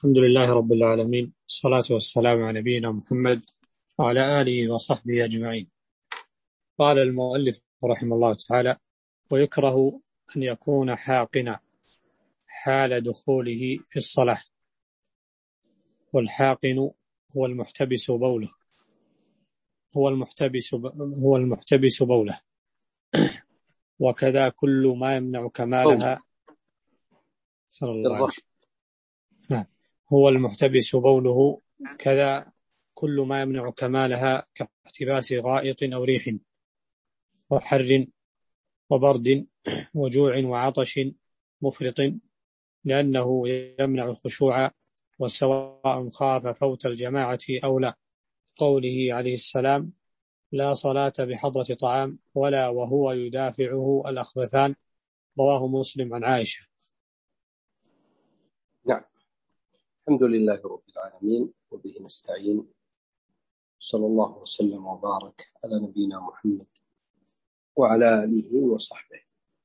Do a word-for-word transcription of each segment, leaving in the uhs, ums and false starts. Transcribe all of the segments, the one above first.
الحمد لله رب العالمين، الصلاة والسلام على نبينا محمد وعلى آله وصحبه أجمعين. قال المؤلف رحمه الله تعالى: ويكره أن يكون حاقنا حال دخوله في الصلاة، والحاقن هو المحتبس بوله هو المحتبس هو المحتبس بوله وكذا كل ما يمنع كمالها صلى الله عليه وسلم. نعم، هو المحتبس بوله كذا كل ما يمنع كمالها كاحتباس غائط أو ريح وحر وبرد وجوع وعطش مفرط، لأنه يمنع الخشوع، وسواء خاف فوت الجماعة أو لا. قوله عليه السلام: لا صلاة بحضرة طعام ولا وهو يدافعه الأخبثان. رواه مسلم عن عائشة. نعم، الحمد لله رب العالمين، وبه نستعين، صلى الله وسلم وبارك على نبينا محمد وعلى آله وصحبه.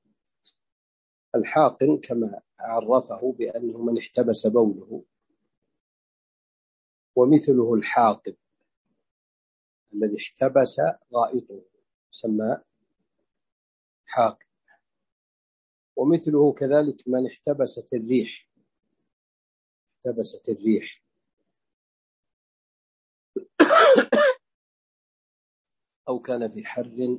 الحاقن كما عرفه بأنه من احتبس بوله، ومثله الحاقب الذي احتبس غائطه يسمى حاقب، ومثله كذلك من احتبست الريح احتبست الريح أو كان في حر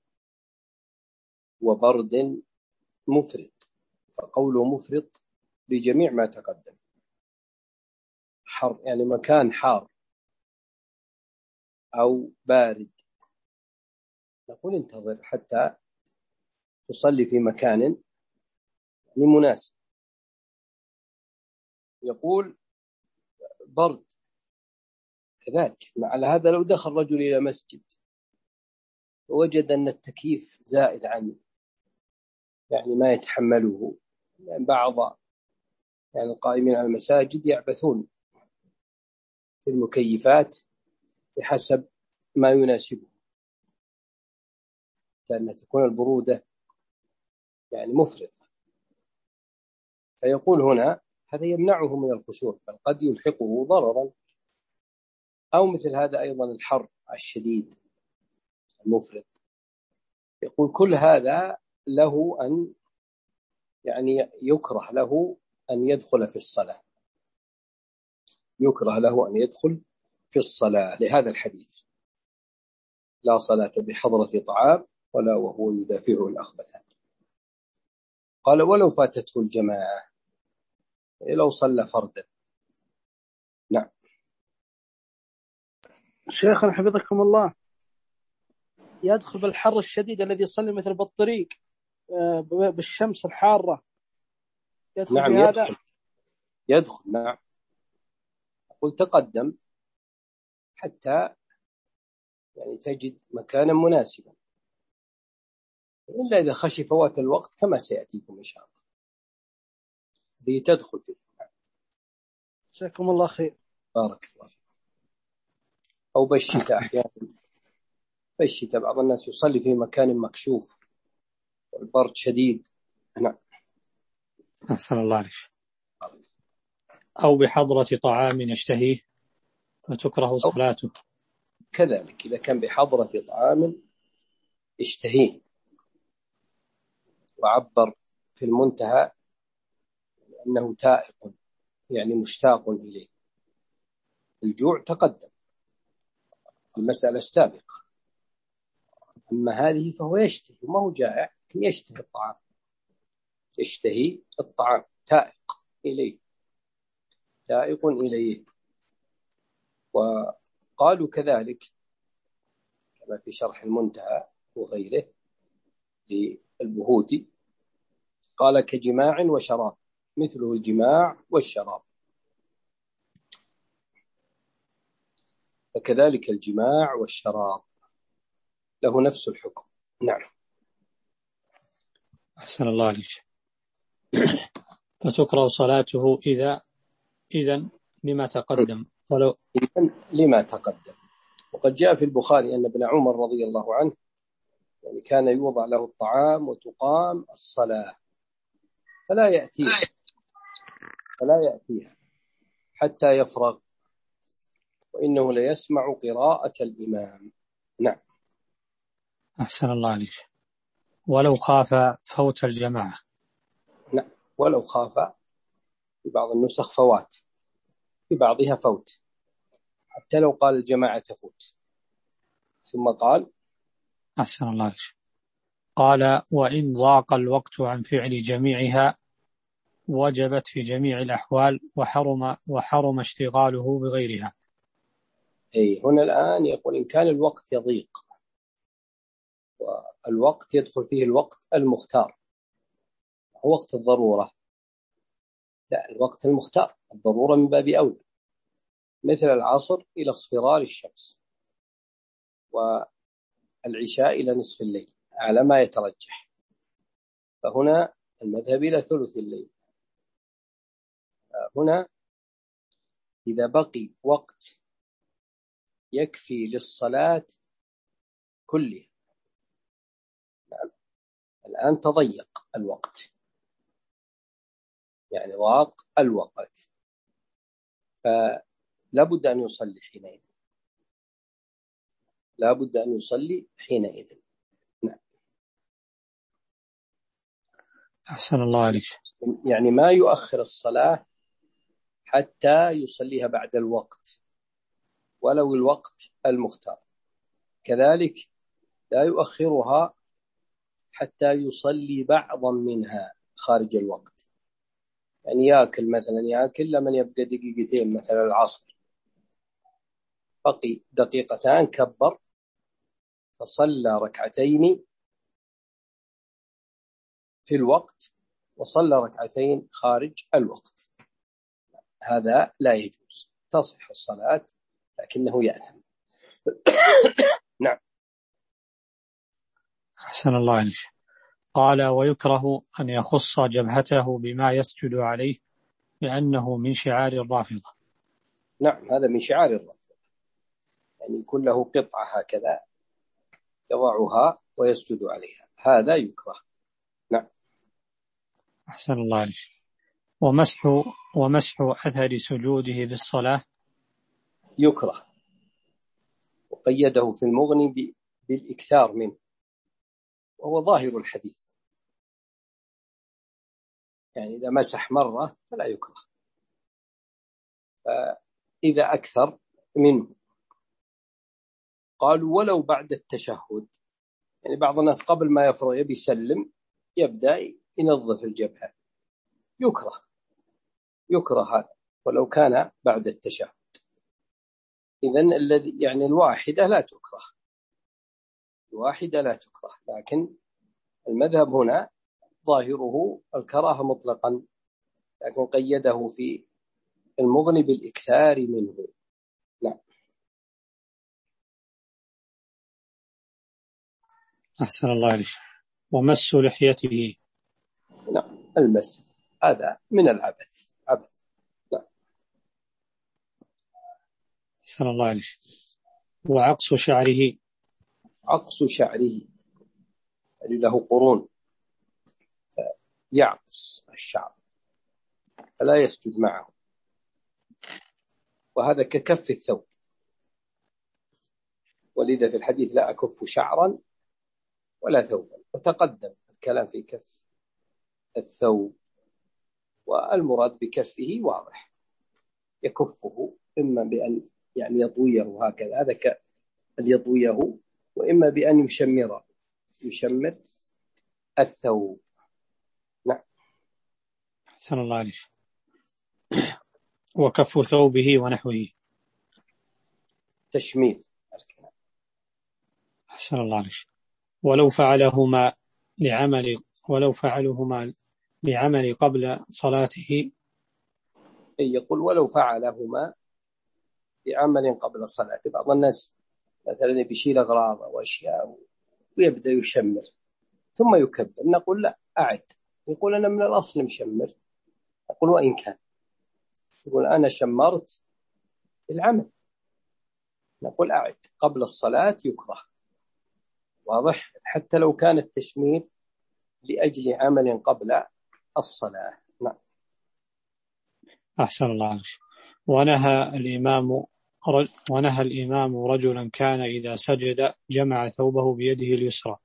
وبرد مفرط. فقوله مفرط بجميع ما تقدم، حر يعني مكان حار أو بارد، نقول انتظر حتى تصلي في مكان يعني مناسب. يقول برد كذلك، على هذا لو دخل رجل إلى مسجد ووجد أن التكييف زائد عنه، يعني ما يتحمله، يعني بعض يعني القائمين على المساجد يعبثون في المكيفات بحسب ما يناسبه، لأن تكون البرودة يعني مفرطة. فيقول هنا هذا يمنعه من الخشوع، بل قد يلحقه ضررا. أو مثل هذا أيضا الحر الشديد المفرط، يقول كل هذا له أن يعني يكره له أن يدخل في الصلاة يكره له أن يدخل في الصلاة لهذا الحديث: لا صلاة بحضرة طعام ولا وهو يدافعه الأخبثان. قال: ولو فاتته الجماعة، لو صلى فردا. نعم. شيخنا حفظكم الله، يدخل بالحر الشديد الذي يصلي مثل بالطريق بالشمس الحارة، يدخل نعم بهذا؟ يدخل يدخل نعم. قل تقدم حتى يعني تجد مكانا مناسبا، إلا إذا خشي فوات الوقت كما سيأتيكم إن شاء الله، هذه تدخل فيه. جزاكم الله خير. بارك الله فيك. أو بالشتاء أحيانا، بالشتاء بعض الناس يصلي في مكان مكشوف والبرد شديد. نعم. أحسن الله عليك. أو بحضرة طعام يشتهيه فتكره صلاته. كذلك إذا كان بحضرة طعام يشتهيه، وعبر في المنتهى أنه تائق يعني مشتاق إليه. الجوع تقدم المسألة السابقة، أما هذه فهو يشتهي، ما هو جائع، يشتهي الطعام يشتهي الطعام تائق إليه تائق إليه. وقالوا كذلك كما في شرح المنتهى وغيره للبهوتي، قال: كجماع وشراب، مثله الجماع والشراب. فكذلك الجماع والشراب له نفس الحكم. نعم. أحسن الله عليك. فتكره صلاته إذا إذن لما تقدم. ولو لما تقدم. وقد جاء في البخاري أن ابن عمر رضي الله عنه يعني كان يوضع له الطعام وتقام الصلاة فلا يأتيها فلا يأتيها حتى يفرغ، وإنه ليسمع قراءة الإمام. نعم. أحسن الله عليك. ولو خاف فوت الجماعة. نعم، ولو خاف، في بعض النسخ فوات، في بعضها فوت، حتى لو قال الجماعة تفوت ثم قال. أحسن الله عليك. قال: وإن ضاق الوقت عن فعل جميعها وجبت في جميع الأحوال وحرم, وحرم اشتغاله بغيرها. أي هنا الآن يقول إن كان الوقت يضيق، والوقت يدخل فيه الوقت المختار، هو وقت الضرورة، لا، الوقت المختار، الضرورة من باب أولى، مثل العصر إلى اصفرار الشمس، والعشاء إلى نصف الليل على ما يترجح، فهنا المذهب إلى ثلث الليل. هنا إذا بقي وقت يكفي للصلاة كلها، نعم، الآن تضيق الوقت، يعني ضاق الوقت، فلا بد أن يصلي حينئذ، لا بد أن يصلي حينئذ. نعم. أحسن الله عليك. يعني ما يؤخر الصلاة حتى يصليها بعد الوقت ولو الوقت المختار، كذلك لا يؤخرها حتى يصلي بعضا منها خارج الوقت، يعني يأكل مثلا، يأكل لمن يبقى دقيقتين مثلا العصر، بقي دقيقتان كبر فصلى ركعتين في الوقت وصلى ركعتين خارج الوقت، هذا لا يجوز، تصح الصلاة لكنه يأثم. نعم. أحسن الله عليك. قال: ويكره أن يخص جبهته بما يسجد عليه لأنه من شعار الرافضة. نعم، هذا من شعار الرافضة، يعني يكون له قطعة هكذا يضعها ويسجد عليها، هذا يكره. نعم. أحسن الله عليك. ومسح ومسح أثر سجوده في الصلاة يكره، وقيده في المغني بالإكثار منه، وهو ظاهر الحديث، يعني إذا مسح مرة فلا يكره، فإذا أكثر منه. قالوا ولو بعد التشهد، يعني بعض الناس قبل ما يفرغ يبي يسلم يبدأ ينظف الجبهة، يكره، يكره هذا ولو كان بعد التشهد. إذن الذي يعني الواحدة لا تكره، الواحدة لا تكره، لكن المذهب هنا ظاهره الكراهة مطلقا، لكن قيده في المغني بالإكثار منه. نعم. أحسن الله عليك. ومس لحيته. نعم، المس هذا من العبث، عبث. نعم. أحسن الله عليك. وعقص شعره. عقص شعره، يعني له قرون فيعقص الشعر فلا يسجد معه، وهذا ككف الثوب، ولذا في الحديث لا أكف شعرا ولا ثوبا، وتقدم الكلام في كف الثوب، والمراد بكفه واضح، يكفه إما بأن يعني يطويه هكذا، هذا كأن يطويه، وإما بأن يشمر يشمر الثوب. نعم. أحسن الله عليك. وكف ثوبه ونحوه. تشمير. أحسن الله عليك. ولو فعلهما لعمل ولو فعلهما لعمل قبل صلاته. يقول ولو فعلهما لعمل قبل الصلاة. بعض الناس مثلا بيشيل أغراض أو أشياء ويبدأ يشمر ثم يكبر، نقول لا، أعد. يقول أنا من الأصل مشمر، نقول وإن كان، يقول أنا شمرت العمل، نقول أعد، قبل الصلاة يكره، واضح، حتى لو كان التشمير لأجل عمل قبل الصلاة. نعم. أحسن الله عليك. ونهى الإمام ونهى الإمام رجلا كان إذا سجد جمع ثوبه بيده اليسرى.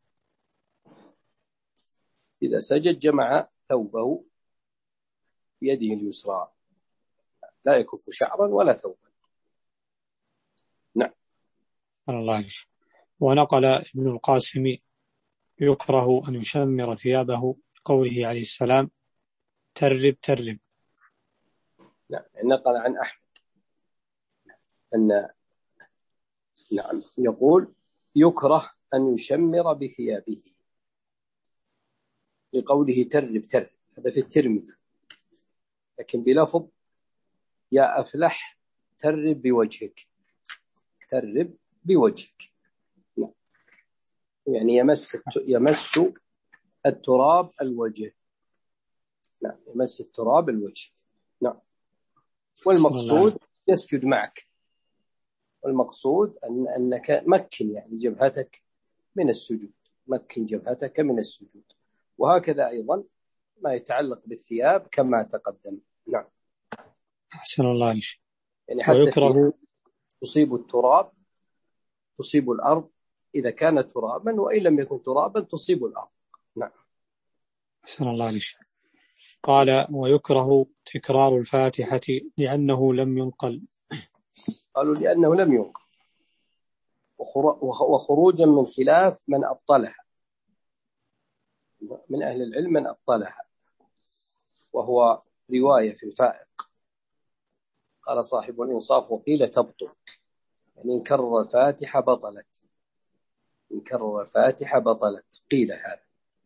إذا سجد جمع ثوبه بيده اليسرى، لا يكف شعرا ولا ثوبا. نعم. الله. ونقل ابن القاسم يكره أن يشمر ثيابه قوله عليه السلام ترب ترب. نعم. نقل عن أحمد أن نعم يقول يكره أن يشمر بثيابه لقوله ترب ترب، هذا في الترمذي، لكن بلفظ يا أفلح ترب بوجهك، ترب بوجهك. نعم. يعني يمس يمس التراب الوجه. نعم. يمس التراب الوجه. نعم. والمقصود يسجد معك، والمقصود أن أنك مكن يعني جبهتك من السجود، مكن جبهتك من السجود. وهكذا أيضا ما يتعلق بالثياب كما تقدم. نعم. أحسن الله عليك. يعني حتى ويكره تصيب التراب، تصيب الأرض إذا كان ترابا، وإن لم يكن ترابا تصيب الأرض. نعم. أحسن الله عليك. قال ويكره تكرار الفاتحة لأنه لم ينقل. قالوا لأنه لم ينقل، وخروجا من خلاف من أبطلها، من أهل العلم من أبطلها، وهو رواية في الفائق. قال صاحب الإنصاف وقيل تبطل، يعني إن كرر الفاتحة بطلت، إن كرر الفاتحة بطلت، قيل هذا.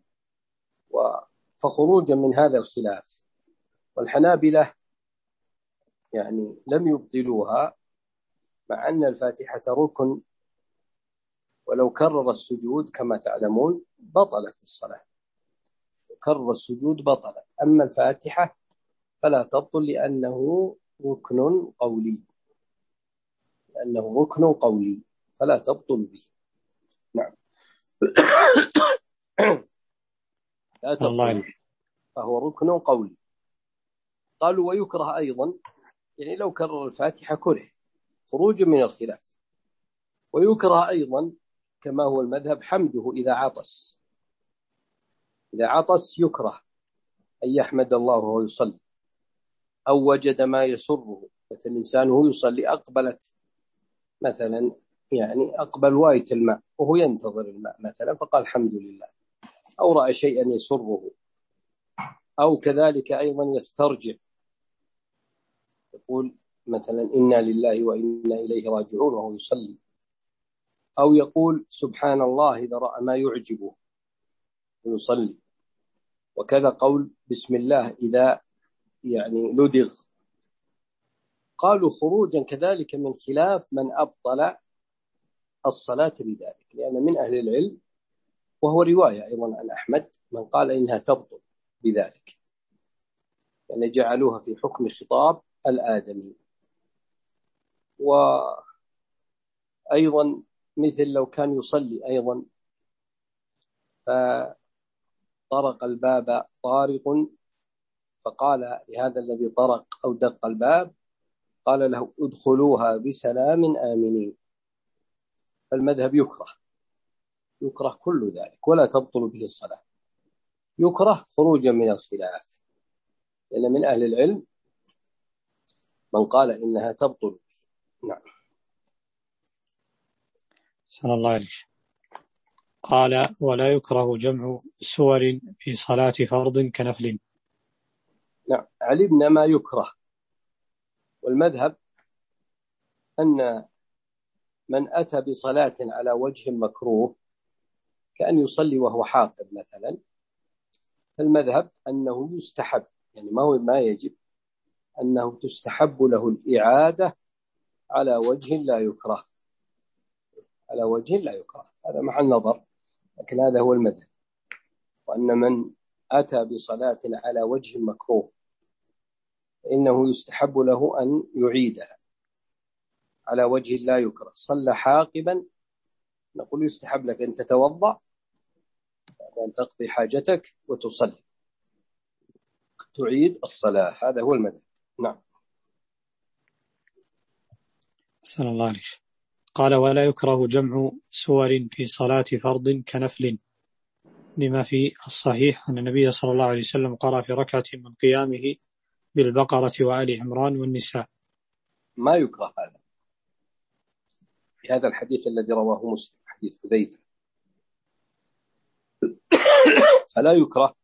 فخروجا من هذا الخلاف، والحنابلة يعني لم يبطلوها، مع أن الفاتحة ركن، ولو كرر السجود كما تعلمون بطلت الصلاة، كرر السجود بطلت. أما الفاتحة فلا تبطل لأنه ركن قولي، لأنه ركن قولي فلا تبطل به. نعم. لا تبطل، فهو ركن قولي. قالوا ويكره أيضا، يعني لو كرر الفاتحة كره خروج من الخلاف. ويكره أيضا كما هو المذهب حمده إذا عطس، إذا عطس يكره أن يحمد الله وهو يصلي، أو وجد ما يسره، مثل الإنسان وهو يصلي أقبلت مثلا، يعني أقبل واية الماء وهو ينتظر الماء مثلا فقال الحمد لله، أو رأى شيئا يسره، أو كذلك أيضا يسترجع يقول مثلا إنا لله وإنا إليه راجعون وهو يصلي، أو يقول سبحان الله إذا رأى ما يعجبه ويصلي، وكذا قول بسم الله إذا يعني لدغ. قالوا خروجا كذلك من خلاف من أبطل الصلاة بذلك، لأن من أهل العلم، وهو رواية أيضا عن أحمد، من قال إنها تبطل بذلك، يعني جعلوها في حكم خطاب الآدمي. وأيضا مثل لو كان يصلي أيضا فطرق الباب طارق، فقال لهذا الذي طرق أو دق الباب، قال له ادخلوها بسلام آمنين. فالمذهب يكره، يكره كل ذلك ولا تبطل به الصلاة، يكره خروجا من الخلاف، لأن من أهل العلم من قال إنها تبطل. نعم. صلى الله عليه وسلم. قال ولا يكره جمع سور في صلاة فرض كنفل. نعم. علمنا ما يكره، والمذهب أن من أتى بصلاة على وجه مكروه كأن يصلي وهو حاقد مثلا، فالمذهب أنه يستحب، يعني ما هو ما يجب، أنه تستحب له الإعادة على وجه لا يكره، على وجه لا يكره. هذا محل نظر، لكن هذا هو المذهب. وأن من أتى بصلاة على وجه مكروه إنه يستحب له أن يعيدها على وجه لا يكره. صلى حاقبا، نقول يستحب لك أن تتوضأ، أن تقضي حاجتك وتصلي، تعيد الصلاة. هذا هو المذهب. نعم. أحسن الله عليك. قال ولا يكره جمع سور في صلاة فرض كنفل، لما في الصحيح أن النبي صلى الله عليه وسلم قرأ في ركعة من قيامه بالبقرة وآل عمران والنساء. ما يكره هذا في هذا الحديث الذي رواه مسلم، حديث حذيفة، فلا يكره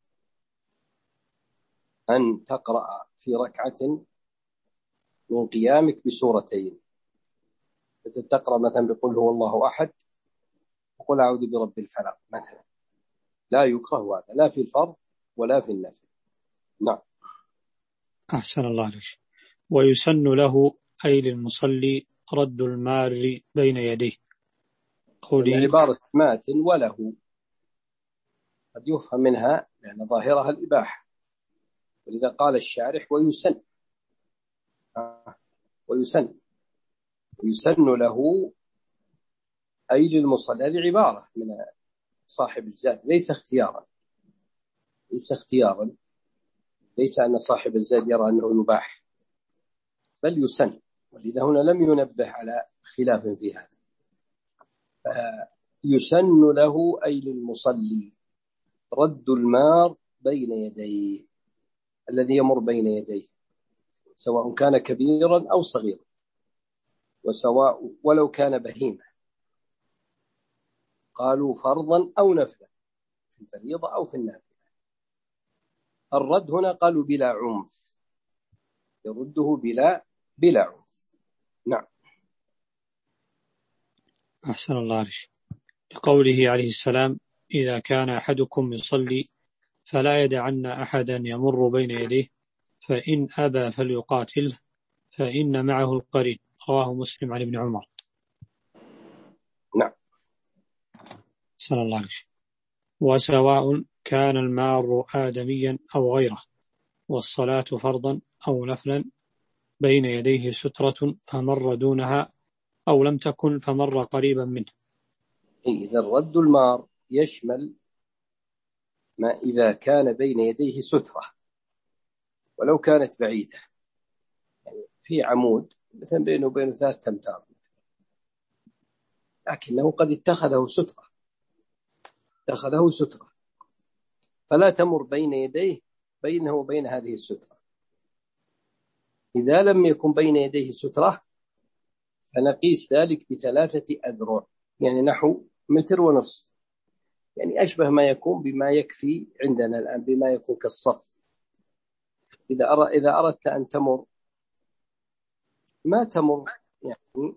أن تقرأ في ركعة من قيامك بسورتين، مثل تقرأ مثلا بقول هو الله أحد وقل أعوذ برب الفلق مثلا، لا يكره هذا لا في الفرض ولا في النفل. نعم. أحسن الله عليك. ويسن له أي للمصلي رد المار بين يديه. قولي عبارة مات وله قد يفهم منها لأن ظاهرها الإباحة، ولذا قال الشارح ويسن آه. ويسن ويسن له أي للمصلي، هذه عبارة من صاحب الزاد، ليس اختيارا ليس اختيارا ليس أن صاحب الزاد يرى أنه يباح، بل يسن، ولذا هنا لم ينبه على خلاف في هذا. يسن له أي للمصلي رد المار بين يديه، الذي يمر بين يديه سواء كان كبيرا أو صغيرا، وسواء ولو كان بهيمة، قالوا فرضا أو نفلا، في الفريضة أو في النافلة. الرد هنا قالوا بلا عنف، يرده بلا بلا عنف. نعم. أحسن الله عليك. لقوله عليه السلام إذا كان أحدكم يصلي فلا يدعن أحدا يمر بين يديه فإن أبى فليقاتله فإن معه القرين، رواه مسلم عن ابن عمر. نعم. أحسن الله عليك. وسواء كان المار آدميا أو غيره، والصلاة فرضا أو نفلا، بين يديه سترة فمر دونها أو لم تكن فمر قريبا منه. إذا الرد المار يشمل ما إذا كان بين يديه سترة ولو كانت بعيدة، يعني في عمود مثلا بينه وبينه ثلاثة أمتار، لكنه قد اتخذه سترة اتخذه سترة فلا تمر بين يديه بينه وبين هذه السترة. إذا لم يكن بين يديه سترة فنقيس ذلك بثلاثة أذرع، يعني نحو متر ونصف، يعني أشبه ما يكون بما يكفي عندنا الآن، بما يكون كالصف. إذا أر... إذا أردت أن تمر ما تمر يعني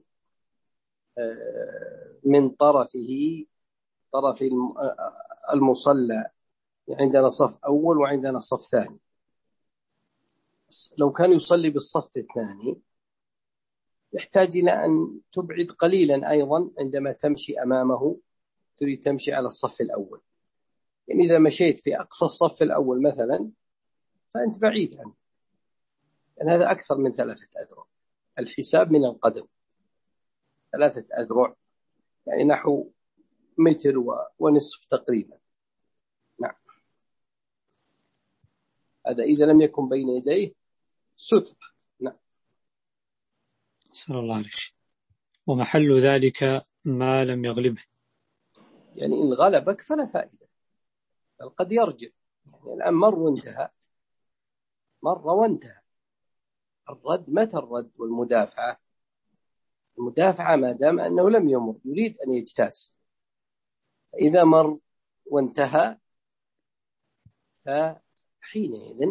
من طرفه طرف المصلى، عندنا صف أول وعندنا صف ثاني، لو كان يصلي بالصف الثاني يحتاج إلى أن تبعد قليلا أيضا عندما تمشي أمامه، تريد تمشي على الصف الأول، يعني إذا مشيت في أقصى الصف الأول مثلا فأنت بعيد عنه، لأن هذا أكثر من ثلاثة أذرع، الحساب من القدم ثلاثة أذرع يعني نحو متر ونصف تقريبا. نعم. هذا إذا لم يكن بين يديه سترة. نعم. صلى الله عليه وسلم. ومحل ذلك ما لم يغلبه، يعني إن غلبك فلا فائدة، بل قد يرجع، يعني الآن مر وانتهى، مر وانتهى. الرد متى الرد والمدافعة؟ المدافعة ما دام أنه لم يمر يريد أن يجتاز، فإذا مر وانتهى فحينئذ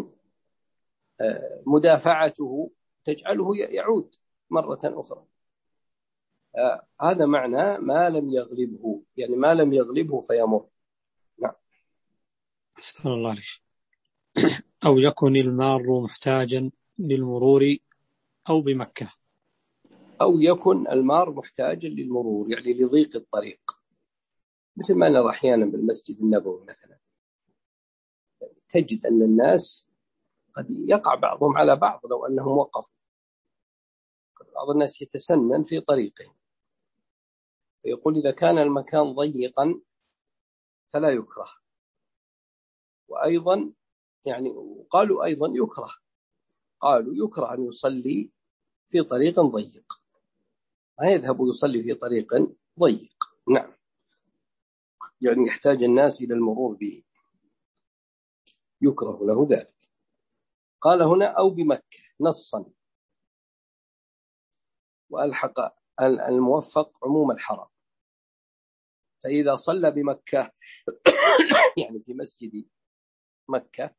مدافعته تجعله يعود مرة أخرى. هذا معنى ما لم يغلبه، يعني ما لم يغلبه فيمر. نعم. أسأل الله عليك. أو يكن المار محتاجا للمرور أو بمكة، أو يكن المار محتاجا للمرور يعني لضيق الطريق، مثل ما نرى أحيانا بالمسجد النبوي مثلا، تجد أن الناس قد يقع بعضهم على بعض لو أنهم وقفوا، بعض الناس يتسنن في طريقهم، فيقول إذا كان المكان ضيقا فلا يكره. وأيضا يعني قالوا أيضا يكره، قالوا يكره أن يصلي في طريق ضيق، ما يذهب ويصلي في طريق ضيق. نعم، يعني يحتاج الناس إلى المرور به، يكره له ذلك. قال هنا أو بمكة نصا، وألحق الموفق عموم الحرم، فإذا صلى بمكة يعني في مسجد مكة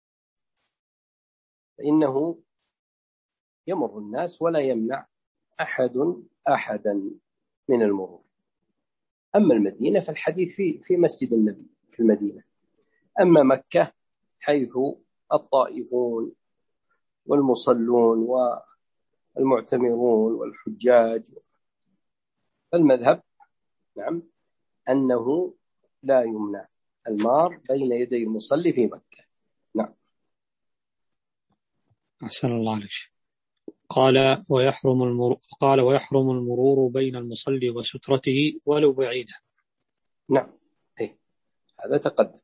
فإنه يمر الناس ولا يمنع أحد أحدا من المرور. أما المدينة فالحديث في في مسجد النبي في المدينة. أما مكة حيث الطائفون والمصلون والمعتمرون والحجاج، فالمذهب نعم أنه لا يمنع المار بين يدي المصلي في مكة. نعم. أحسن الله عليك. قال ويحرم المرور قال ويحرم المرور بين المصلي وسترته ولو بعيدا. نعم، إيه هذا تقدم.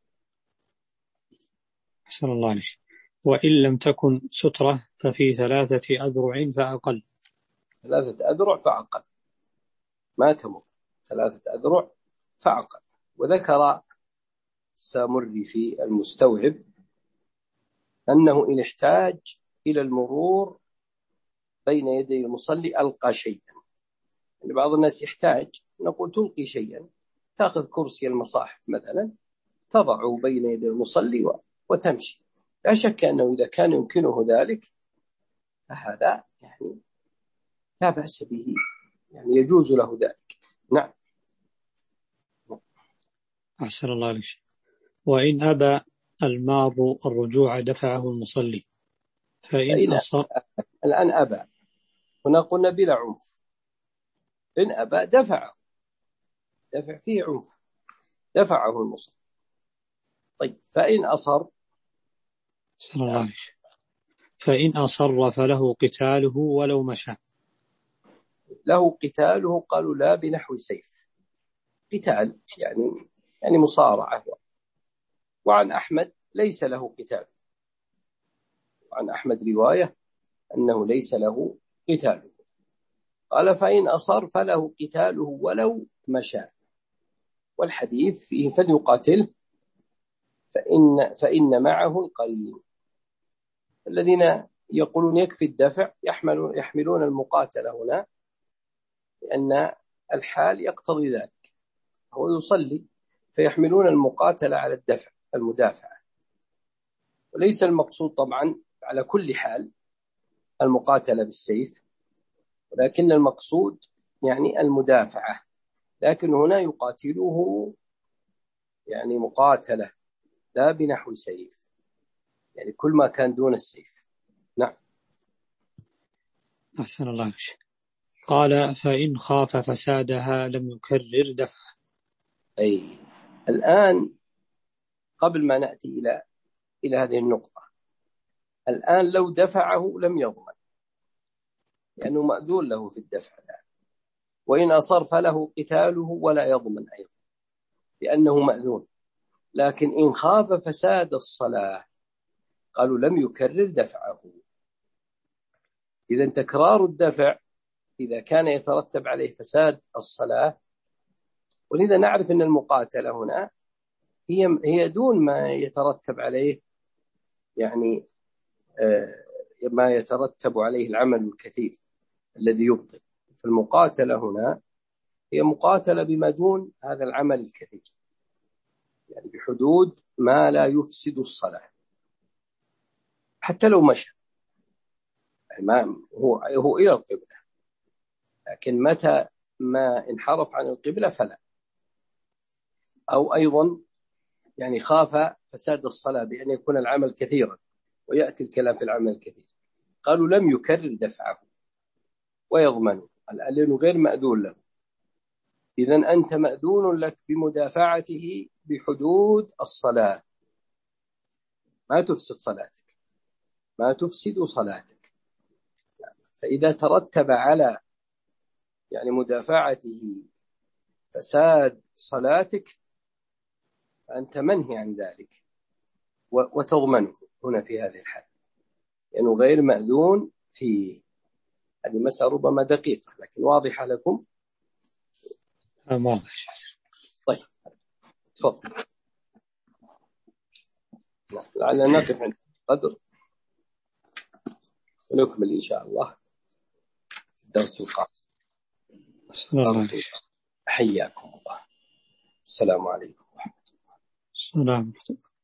أحسن الله عليك. وإن لم تكن سترة ففي ثلاثة أذرع فأقل. ثلاثة أذرع فأقل، ما تمر ثلاثة أذرع فأقل. وذكر السامري في المستوعب أنه إن احتاج إلى المرور بين يدي المصلي ألقى شيئا. يعني بعض الناس يحتاج، نقول تلقي شيئا، تأخذ كرسي المصاحف مثلا تضعه بين يدي المصلي وتمشي. لا شك أنه إذا كان يمكنه ذلك فهذا يعني لا بأس به، يعني يجوز له ذلك. نعم. أحسن الله عليك. وإن أبى المار الرجوع دفعه المصلي فإن أصر. الآن أبى، هنا قلنا بلا عنف. إن أبى دفعه، دفع فيه عنف، دفعه المصلي. طيب فإن أصر أحسن الله عليك. فإن أصر فله قتاله ولو مشى. له قتاله قالوا لا بنحو سيف، قتال يعني يعني مصارعة. وعن أحمد ليس له قتال، وعن أحمد رواية أنه ليس له قتاله. قال فإن أصر فله قتاله ولو مشى، والحديث فيه فليقاتله فإن, فإن معه القرين. الذين يقولون يكفي الدفع يحملون, يحملون المقاتلة هنا، لأن الحال يقتضي ذلك، هو يصلي فيحملون المقاتلة على الدفع المدافعة. وليس المقصود طبعا على كل حال المقاتلة بالسيف، ولكن المقصود يعني المدافعة. لكن هنا يقاتله يعني مقاتلة لا بنحو سيف، يعني كل ما كان دون السيف. نعم. أحسن الله عليك. قال فإن خاف فسادها لم يكرر دفعه. أي الآن قبل ما نأتي إلى إلى هذه النقطة، الآن لو دفعه لم يضمن لأنه مأذون له في الدفع الآن. وإن أصر فله قتاله ولا يضمن أيضا لأنه مأذون. لكن إن خاف فساد الصلاة قالوا لم يكرر دفعه. إذا تكرار الدفع إذا كان يترتب عليه فساد الصلاة، ولذا نعرف أن المقاتلة هنا هي هي دون ما يترتب عليه يعني آه ما يترتب عليه العمل الكثير الذي يبطل. فالمقاتلة هنا هي مقاتلة بما دون هذا العمل الكثير، يعني بحدود ما لا يفسد الصلاة حتى لو مشى، يعني ما هو هو إلى القبلة، لكن متى ما انحرف عن القبلة فلا. أو أيضا يعني خاف فساد الصلاة بأن يكون العمل كثيرا، ويأتي الكلام في العمل الكثير، قالوا لم يكرر دفعه ويضمنه لأنه غير مأذون له. إذن أنت مأذون لك بمدافعته بحدود الصلاة، ما تفسد صلاتك، ما تفسد صلاتك. فإذا ترتب على يعني مدافعته فساد صلاتك فأنت منهي عن ذلك وتضمنه هنا في هذه الحالة، لأنه يعني غير مأذون فيه. هذه مسألة ربما دقيقة لكن واضحة لكم. واضح. طيب تفضل. لعلنا نقف عند قدر ونكمل إن شاء الله الدرس القادم. حياكم الله. السلام عليكم ورحمة الله. السلام عليكم.